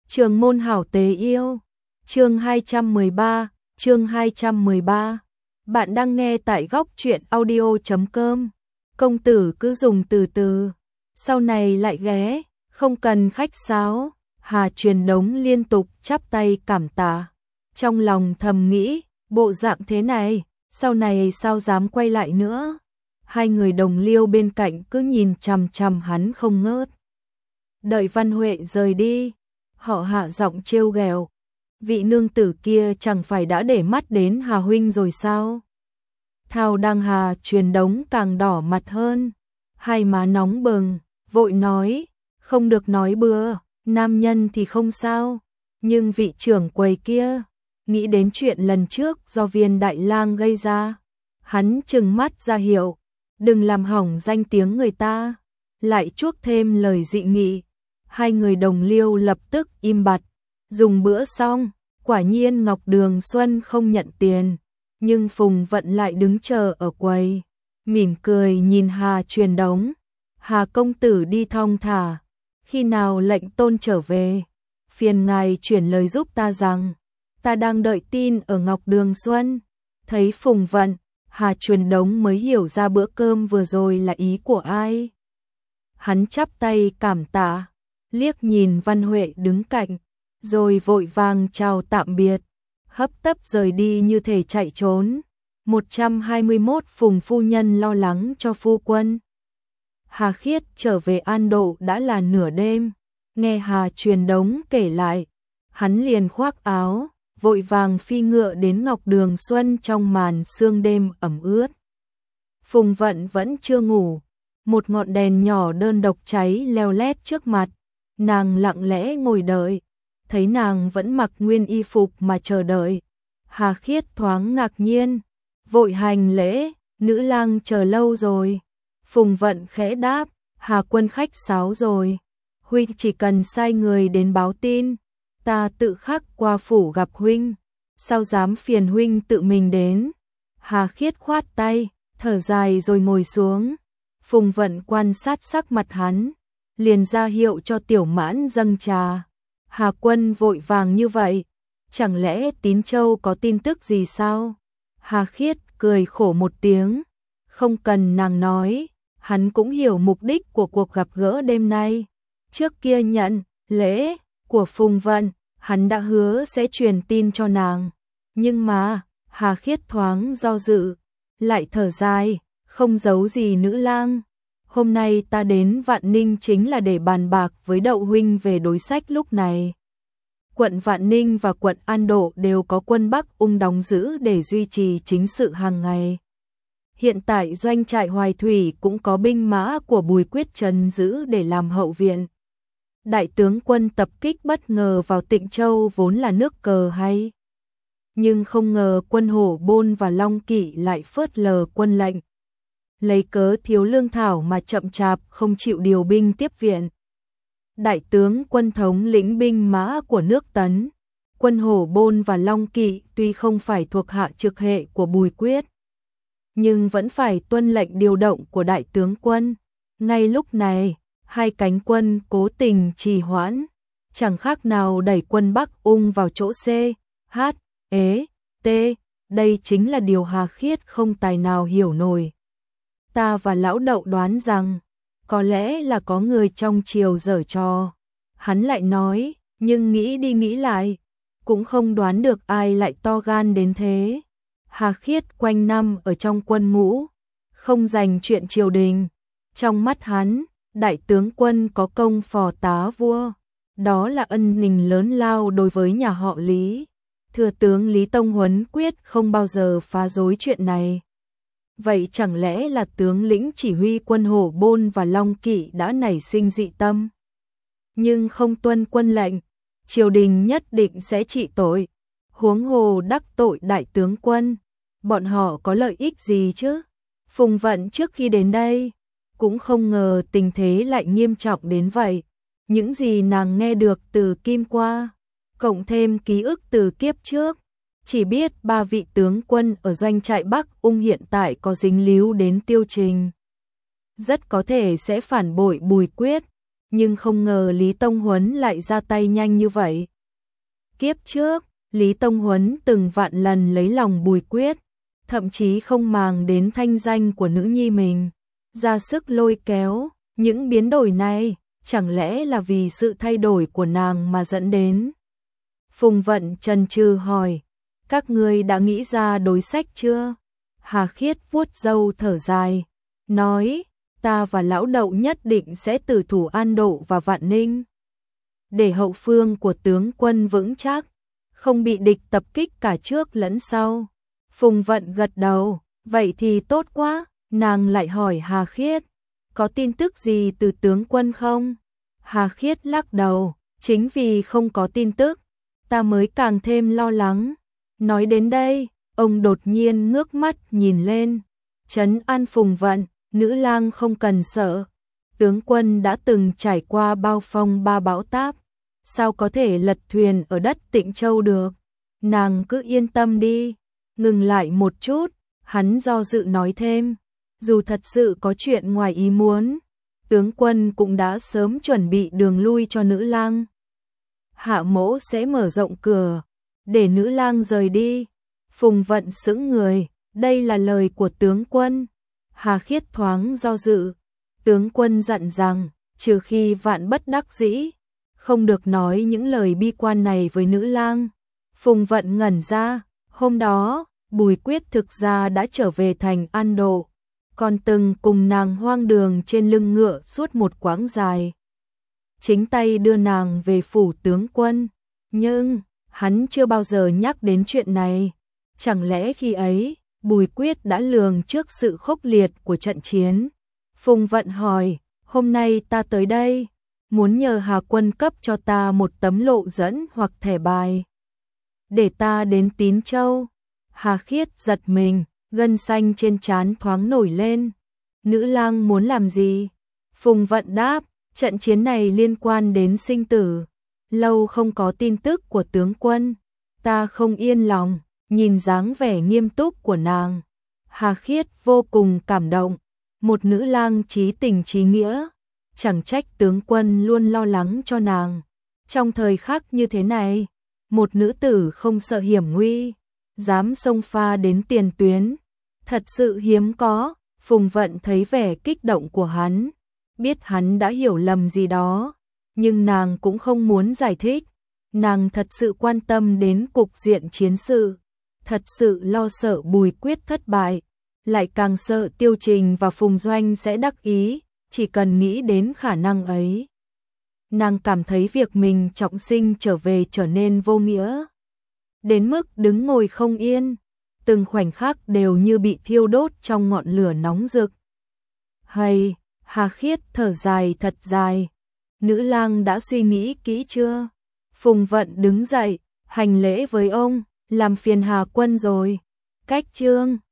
Trường môn hảo tế yêu. Chương 213. Bạn đang nghe tại góc truyện audio.com. Công tử cứ dùng từ từ, sau này lại ghé, không cần khách sáo. Hà Truyền Đống liên tục chắp tay cảm tạ. Trong lòng thầm nghĩ, bộ dạng thế này, sau này sao dám quay lại nữa. Hai người đồng liêu bên cạnh cứ nhìn chằm chằm hắn không ngớt. Đợi Văn Huệ rời đi, họ hạ giọng trêu ghẹo. Vị nương tử kia chẳng phải đã để mắt đến Hà huynh rồi sao? Thao đang Hà Truyền Đống càng đỏ mặt hơn, hai má nóng bừng, vội nói, không được nói bừa, nam nhân thì không sao, nhưng vị trưởng quầy kia, nghĩ đến chuyện lần trước do Viên đại lang gây ra, hắn trừng mắt ra hiệu, đừng làm hỏng danh tiếng người ta, lại chuốc thêm lời dị nghị. Hai người đồng liêu lập tức im bặt, dùng bữa xong, quả nhiên Ngọc Đường Xuân không nhận tiền, nhưng Phùng Vận lại đứng chờ ở quầy, mỉm cười nhìn Hà Truyền Đống. Hà công tử đi thong thả, khi nào lệnh tôn trở về, phiền ngài chuyển lời giúp ta rằng, ta đang đợi tin ở Ngọc Đường Xuân. Thấy Phùng Vận, Hà Truyền Đống mới hiểu ra bữa cơm vừa rồi là ý của ai. Hắn chắp tay cảm tạ, liếc nhìn Văn Huệ đứng cạnh, rồi vội vàng chào tạm biệt, hấp tấp rời đi như thể chạy trốn. 121 Phùng phu nhân lo lắng cho phu quân. Hà Khiết trở về An Độ đã là nửa đêm, nghe Hà Truyền Đống kể lại, hắn liền khoác áo, vội vàng phi ngựa đến Ngọc Đường Xuân trong màn sương đêm ẩm ướt. Phùng Vận vẫn chưa ngủ, một ngọn đèn nhỏ đơn độc cháy leo lét trước mặt, nàng lặng lẽ ngồi đợi, thấy nàng vẫn mặc nguyên y phục mà chờ đợi. Hà Khiết thoáng ngạc nhiên, vội hành lễ, nữ lang chờ lâu rồi. Phùng Vận khẽ đáp, Hà quân khách sáo rồi, huynh chỉ cần sai người đến báo tin, ta tự khắc qua phủ gặp huynh, sao dám phiền huynh tự mình đến. Hà Khiết khoát tay, thở dài rồi ngồi xuống. Phùng Vận quan sát sắc mặt hắn, liền ra hiệu cho Tiểu Mãn dâng trà. Hà quân vội vàng như vậy, chẳng lẽ Tín Châu có tin tức gì sao? Hà Khiết cười khổ một tiếng, không cần nàng nói, hắn cũng hiểu mục đích của cuộc gặp gỡ đêm nay. Trước kia nhận lễ của Phùng Vận, hắn đã hứa sẽ truyền tin cho nàng, nhưng mà, Hà Khiết thoáng do dự, lại thở dài, không giấu gì nữ lang. Hôm nay ta đến Vạn Ninh chính là để bàn bạc với Đậu huynh về đối sách lúc này. Quận Vạn Ninh và quận An Độ đều có quân Bắc Ung đóng giữ để duy trì chính sự hàng ngày. Hiện tại doanh trại Hoài Thủy cũng có binh mã của Bùi Quyết trấn giữ để làm hậu viện. Đại tướng quân tập kích bất ngờ vào Tịnh Châu vốn là nước cờ hay. Nhưng không ngờ quân Hổ Bôn và Long Kỵ lại phớt lờ quân lệnh. Lấy cớ thiếu lương thảo mà chậm chạp không chịu điều binh tiếp viện. Đại tướng quân thống lĩnh binh mã của nước Tấn, quân Hổ Bôn và Long Kỵ tuy không phải thuộc hạ trực hệ của Bùi Quyết, nhưng vẫn phải tuân lệnh điều động của đại tướng quân. Ngay lúc này, hai cánh quân cố tình trì hoãn, chẳng khác nào đẩy quân Bắc Ung vào chỗ C, H, E, T. Đây chính là điều Hà Khiết không tài nào hiểu nổi. Ta và lão Đậu đoán rằng, có lẽ là có người trong triều giở trò. Hắn lại nói, nhưng nghĩ đi nghĩ lại, cũng không đoán được ai lại to gan đến thế. Hà Khiết quanh năm ở trong quân ngũ, không dành chuyện triều đình. Trong mắt hắn, đại tướng quân có công phò tá vua, đó là ân nình lớn lao đối với nhà họ Lý. Thừa tướng Lý Tông Huấn quyết không bao giờ phá rối chuyện này. Vậy chẳng lẽ là tướng lĩnh chỉ huy quân Hổ Bôn và Long Kỵ đã nảy sinh dị tâm, nhưng không tuân quân lệnh, triều đình nhất định sẽ trị tội. Huống hồ đắc tội đại tướng quân, bọn họ có lợi ích gì chứ? Phùng Vận trước khi đến đây, cũng không ngờ tình thế lại nghiêm trọng đến vậy. Những gì nàng nghe được từ Kim Qua, cộng thêm ký ức từ kiếp trước, chỉ biết ba vị tướng quân ở doanh trại Bắc Ung hiện tại có dính líu đến Tiêu Trình. Rất có thể sẽ phản bội Bùi Quyết, nhưng không ngờ Lý Tông Huấn lại ra tay nhanh như vậy. Kiếp trước, Lý Tông Huấn từng vạn lần lấy lòng Bùi Quyết, thậm chí không màng đến thanh danh của nữ nhi mình, ra sức lôi kéo. Những biến đổi này, chẳng lẽ là vì sự thay đổi của nàng mà dẫn đến? Phùng Vận chần chừ hỏi, các ngươi đã nghĩ ra đối sách chưa? Hà Khiết vuốt râu thở dài, nói, ta và lão Đậu nhất định sẽ tử thủ An Độ và Vạn Ninh, để hậu phương của tướng quân vững chắc, không bị địch tập kích cả trước lẫn sau. Phùng Vận gật đầu, vậy thì tốt quá. Nàng lại hỏi Hà Khiết, có tin tức gì từ tướng quân không? Hà Khiết lắc đầu, chính vì không có tin tức, ta mới càng thêm lo lắng. Nói đến đây, ông đột nhiên ngước mắt nhìn lên, trấn an Phùng Vận, nữ lang không cần sợ. Tướng quân đã từng trải qua bao phong ba bão táp, sao có thể lật thuyền ở đất Tịnh Châu được? Nàng cứ yên tâm đi. Ngừng lại một chút, hắn do dự nói thêm, dù thật sự có chuyện ngoài ý muốn, tướng quân cũng đã sớm chuẩn bị đường lui cho nữ lang. Hạ mỗ sẽ mở rộng cửa, để nữ lang rời đi. Phùng Vận sững người, đây là lời của tướng quân. Hà Khiết thoáng do dự, tướng quân dặn rằng, trừ khi vạn bất đắc dĩ, không được nói những lời bi quan này với nữ lang. Phùng Vận ngẩn ra, hôm đó, Bùi Quyết thực ra đã trở về thành An Độ, còn từng cùng nàng hoang đường trên lưng ngựa suốt một quãng dài. Chính tay đưa nàng về phủ tướng quân, nhưng hắn chưa bao giờ nhắc đến chuyện này. Chẳng lẽ khi ấy, Bùi Quyết đã lường trước sự khốc liệt của trận chiến? Phùng Vận hỏi, hôm nay ta tới đây, muốn nhờ Hà Quân cấp cho ta một tấm lộ dẫn hoặc thẻ bài, để ta đến Tín Châu. Hà Khiết giật mình, gân xanh trên trán thoáng nổi lên. Nữ lang muốn làm gì? Phùng Vận đáp, trận chiến này liên quan đến sinh tử. Lâu không có tin tức của tướng quân, ta không yên lòng. Nhìn dáng vẻ nghiêm túc của nàng, Hà Khiết vô cùng cảm động. Một nữ lang chí tình chí nghĩa, chẳng trách tướng quân luôn lo lắng cho nàng. Trong thời khắc như thế này, một nữ tử không sợ hiểm nguy, dám xông pha đến tiền tuyến, thật sự hiếm có. Phùng Vận thấy vẻ kích động của hắn, biết hắn đã hiểu lầm gì đó, nhưng nàng cũng không muốn giải thích. Nàng thật sự quan tâm đến cục diện chiến sự, thật sự lo sợ Bùi Quyết thất bại, lại càng sợ Tiêu Trình và Phùng Doanh sẽ đắc ý. Chỉ cần nghĩ đến khả năng ấy, nàng cảm thấy việc mình trọng sinh trở về trở nên vô nghĩa, đến mức đứng ngồi không yên, từng khoảnh khắc đều như bị thiêu đốt trong ngọn lửa nóng rực. Hay, Hà Khiết thở dài thật dài, nữ lang đã suy nghĩ kỹ chưa? Phùng Vận đứng dậy, hành lễ với ông, làm phiền Hà Quân rồi. Cách chương